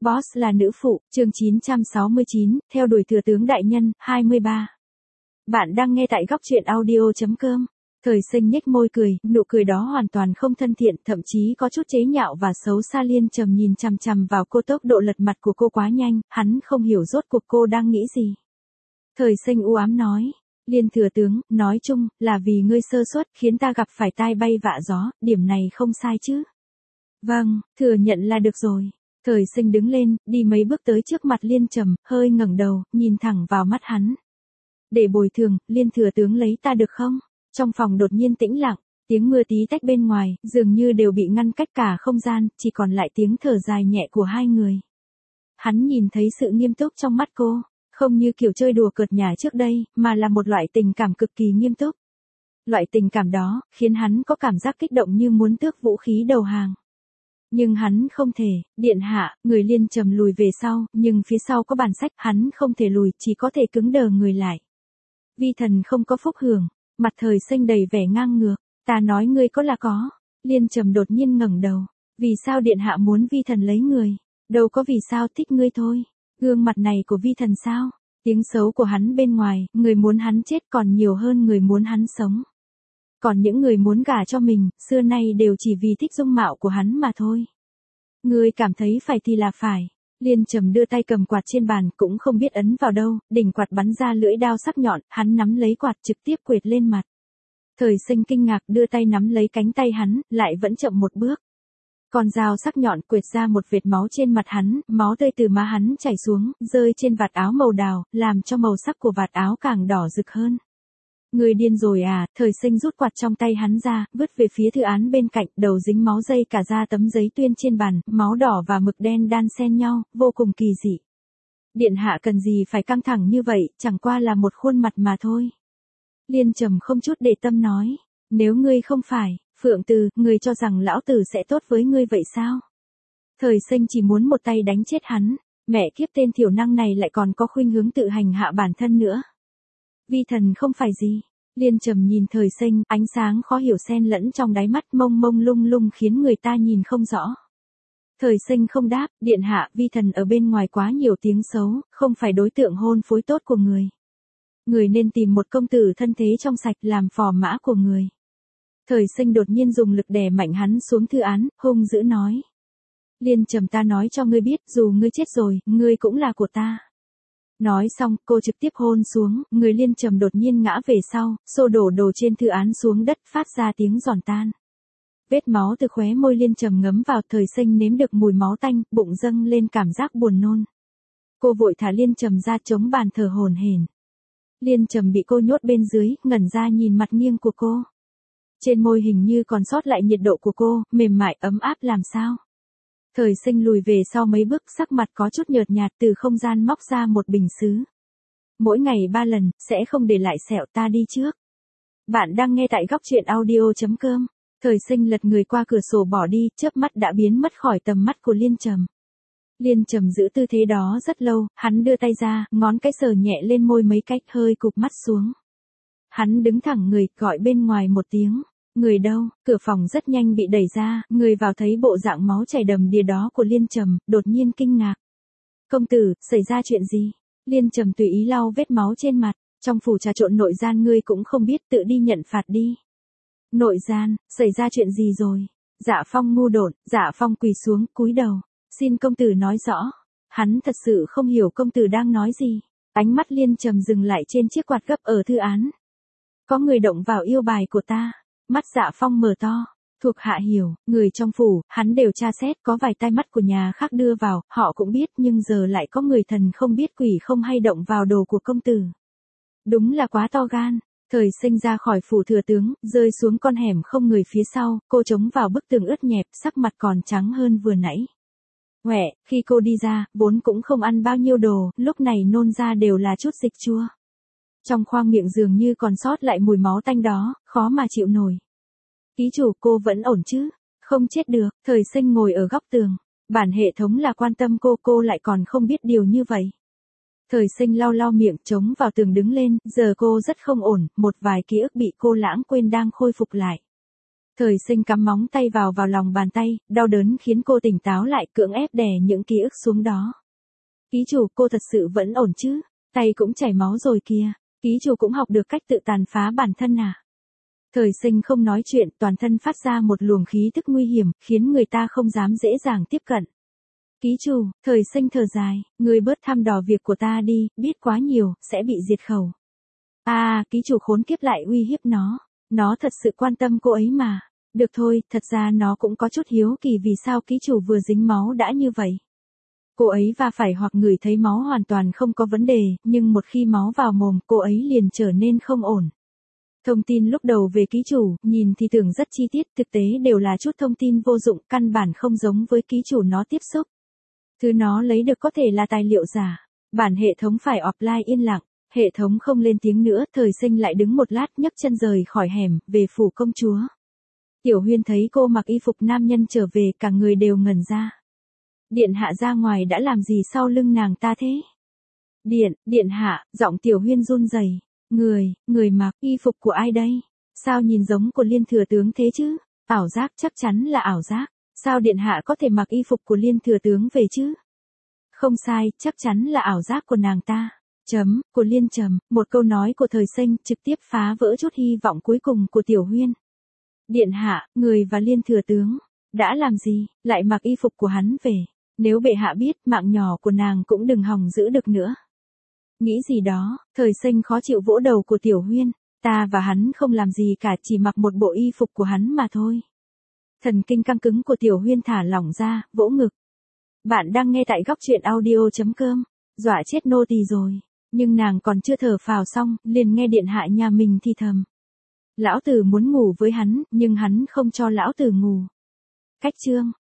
Boss là nữ phụ, chương 969, theo đuổi thừa tướng đại nhân, 23. Bạn đang nghe tại góc truyện audio.com. Thời sinh nhếch môi cười, nụ cười đó hoàn toàn không thân thiện, thậm chí có chút chế nhạo và xấu xa. Liên trầm nhìn chằm chằm vào cô, tốc độ lật mặt của cô quá nhanh, hắn không hiểu rốt cuộc cô đang nghĩ gì. Thời sinh u ám nói, Liên thừa tướng, nói chung, là vì ngươi sơ suất, khiến ta gặp phải tai bay vạ gió, điểm này không sai chứ. Vâng, thừa nhận là được rồi. Thời sinh đứng lên, đi mấy bước tới trước mặt Liên trầm, hơi ngẩng đầu, nhìn thẳng vào mắt hắn. Để bồi thường, Liên thừa tướng lấy ta được không? Trong phòng đột nhiên tĩnh lặng, tiếng mưa tí tách bên ngoài, dường như đều bị ngăn cách cả không gian, chỉ còn lại tiếng thở dài nhẹ của hai người. Hắn nhìn thấy sự nghiêm túc trong mắt cô, không như kiểu chơi đùa cợt nhả trước đây, mà là một loại tình cảm cực kỳ nghiêm túc. Loại tình cảm đó, khiến hắn có cảm giác kích động như muốn tước vũ khí đầu hàng. Nhưng hắn không thể, điện hạ, người Liên trầm lùi về sau, nhưng phía sau có bàn sách, hắn không thể lùi, chỉ có thể cứng đờ người lại. Vi thần không có phúc hưởng, mặt thời sinh đầy vẻ ngang ngược, ta nói ngươi có là có. Liên trầm đột nhiên ngẩng đầu, vì sao điện hạ muốn vi thần lấy người, đâu có vì sao thích ngươi thôi. Gương mặt này của vi thần sao, tiếng xấu của hắn bên ngoài, người muốn hắn chết còn nhiều hơn người muốn hắn sống. Còn những người muốn gả cho mình, xưa nay đều chỉ vì thích dung mạo của hắn mà thôi. Ngươi cảm thấy phải thì là phải. Liên trầm đưa tay cầm quạt trên bàn, cũng không biết ấn vào đâu, đỉnh quạt bắn ra lưỡi dao sắc nhọn, hắn nắm lấy quạt trực tiếp quệt lên mặt. Thời sinh kinh ngạc đưa tay nắm lấy cánh tay hắn, lại vẫn chậm một bước. Con dao sắc nhọn quệt ra một vệt máu trên mặt hắn, máu tươi từ má hắn chảy xuống, rơi trên vạt áo màu đào, làm cho màu sắc của vạt áo càng đỏ rực hơn. Người điên rồi à? Thời sinh rút quạt trong tay hắn ra, vứt về phía thư án bên cạnh, đầu dính máu dây cả ra tấm giấy tuyên trên bàn, máu đỏ và mực đen đan xen nhau, vô cùng kỳ dị. Điện hạ cần gì phải căng thẳng như vậy, chẳng qua là một khuôn mặt mà thôi. Liên trầm không chút để tâm nói, nếu ngươi không phải Phượng Từ, ngươi cho rằng lão tử sẽ tốt với ngươi vậy sao? Thời sinh chỉ muốn một tay đánh chết hắn, mẹ kiếp tên thiểu năng này lại còn có khuynh hướng tự hành hạ bản thân nữa. Vi thần không phải gì. Liên trầm nhìn thời sinh, ánh sáng khó hiểu xen lẫn trong đáy mắt mông mông lung lung khiến người ta nhìn không rõ. Thời sinh không đáp, điện hạ, vi thần ở bên ngoài quá nhiều tiếng xấu, không phải đối tượng hôn phối tốt của người. Người nên tìm một công tử thân thế trong sạch làm phò mã của người. Thời sinh đột nhiên dùng lực đè mạnh hắn xuống thư án, hung dữ nói. Liên trầm, ta nói cho ngươi biết, dù ngươi chết rồi, ngươi cũng là của ta. Nói xong, cô trực tiếp hôn xuống, người Liên trầm đột nhiên ngã về sau, xô đổ đồ trên thư án xuống đất, phát ra tiếng giòn tan. Vết máu từ khóe môi Liên trầm ngấm vào, thời sinh nếm được mùi máu tanh, bụng dâng lên cảm giác buồn nôn. Cô vội thả Liên trầm ra chống bàn thở hổn hển. Liên trầm bị cô nhốt bên dưới, ngẩn ra nhìn mặt nghiêng của cô. Trên môi hình như còn sót lại nhiệt độ của cô, mềm mại ấm áp làm sao. Thời sinh lùi về sau mấy bước, sắc mặt có chút nhợt nhạt, từ không gian móc ra một bình sứ. Mỗi ngày 3 lần, sẽ không để lại sẹo, ta đi trước. Bạn đang nghe tại góc truyện audio.com. Thời sinh lật người qua cửa sổ bỏ đi, chớp mắt đã biến mất khỏi tầm mắt của Liên trầm. Liên trầm giữ tư thế đó rất lâu, hắn đưa tay ra, ngón cái sờ nhẹ lên môi mấy cách, hơi cụp mắt xuống. Hắn đứng thẳng người, gọi bên ngoài một tiếng. Người đâu? Cửa phòng rất nhanh bị đẩy ra, người vào thấy bộ dạng máu chảy đầm đìa đó của Liên trầm, đột nhiên kinh ngạc. Công tử, xảy ra chuyện gì? Liên trầm tùy ý lau vết máu trên mặt, trong phủ trà trộn nội gian ngươi cũng không biết, tự đi nhận phạt đi. Nội gian, xảy ra chuyện gì rồi? Dạ Phong ngu đột, Dạ Phong quỳ xuống, cúi đầu, xin công tử nói rõ. Hắn thật sự không hiểu công tử đang nói gì. Ánh mắt Liên trầm dừng lại trên chiếc quạt gấp ở thư án. Có người động vào yêu bài của ta. Mắt Dạ Phong mở to, thuộc hạ hiểu, người trong phủ, hắn đều tra xét, có vài tai mắt của nhà khác đưa vào, họ cũng biết, nhưng giờ lại có người thần không biết quỷ không hay động vào đồ của công tử. Đúng là quá to gan. Thời sinh ra khỏi phủ thừa tướng, rơi xuống con hẻm không người phía sau, cô chống vào bức tường ướt nhẹp, sắc mặt còn trắng hơn vừa nãy. Huệ, khi cô đi ra, vốn cũng không ăn bao nhiêu đồ, lúc này nôn ra đều là chút dịch chua. Trong khoang miệng dường như còn sót lại mùi máu tanh đó, khó mà chịu nổi. Ký chủ, cô vẫn ổn chứ? Không chết được. Thời sinh ngồi ở góc tường. Bản hệ thống là quan tâm cô lại còn không biết điều như vậy. Thời sinh lau lau miệng, chống vào tường đứng lên, giờ cô rất không ổn, một vài ký ức bị cô lãng quên đang khôi phục lại. Thời Sinh cắm móng tay vào lòng bàn tay, đau đớn khiến cô tỉnh táo lại, cưỡng ép đè những ký ức xuống đó. Ký chủ, cô thật sự vẫn ổn chứ? Tay cũng chảy máu rồi kìa. Ký chủ cũng học được cách tự tàn phá bản thân à? Thời Sinh không nói chuyện, toàn thân phát ra một luồng khí tức nguy hiểm, khiến người ta không dám dễ dàng tiếp cận. Ký chủ, Thời Sinh thở dài, người bớt thăm dò việc của ta đi, biết quá nhiều, sẽ bị diệt khẩu. Ký chủ khốn kiếp lại uy hiếp nó thật sự quan tâm cô ấy mà. Được thôi, thật ra nó cũng có chút hiếu kỳ vì sao ký chủ vừa dính máu đã như vậy. Cô ấy va phải hoặc ngửi thấy máu hoàn toàn không có vấn đề, nhưng một khi máu vào mồm, cô ấy liền trở nên không ổn. Thông tin lúc đầu về ký chủ, nhìn thì tưởng rất chi tiết, thực tế đều là chút thông tin vô dụng, căn bản không giống với ký chủ nó tiếp xúc. Thứ nó lấy được có thể là tài liệu giả. Bản hệ thống phải offline yên lặng, hệ thống không lên tiếng nữa, Thời Sinh lại đứng một lát nhấc chân rời khỏi hẻm, về phủ công chúa. Tiểu Huyên thấy cô mặc y phục nam nhân trở về, cả người đều ngẩn ra. Điện hạ ra ngoài đã làm gì sau lưng nàng ta thế? Điện hạ, giọng Tiểu Huyên run rẩy. Người mặc y phục của ai đây? Sao nhìn giống của Liên thừa tướng thế chứ? Ảo giác, chắc chắn là ảo giác. Sao điện hạ có thể mặc y phục của Liên thừa tướng về chứ? Không sai, chắc chắn là ảo giác của nàng ta. Của Liên. Một câu nói của Thời Sinh trực tiếp phá vỡ chút hy vọng cuối cùng của Tiểu Huyên. Điện hạ, người và Liên thừa tướng đã làm gì, lại mặc y phục của hắn về? Nếu bệ hạ biết, mạng nhỏ của nàng cũng đừng hòng giữ được nữa. Nghĩ gì đó, Thời Sinh khó chịu vỗ đầu của Tiểu Huyên. Ta và hắn không làm gì cả, chỉ mặc một bộ y phục của hắn mà thôi. Thần kinh căng cứng của Tiểu Huyên thả lỏng ra, vỗ ngực. Bạn đang nghe tại góc truyện audio.com. Dọa chết nô tỳ rồi. Nhưng nàng còn chưa thở phào xong, liền nghe điện hạ nhà mình thì thầm. Lão tử muốn ngủ với hắn, nhưng hắn không cho lão tử ngủ. Cách chương.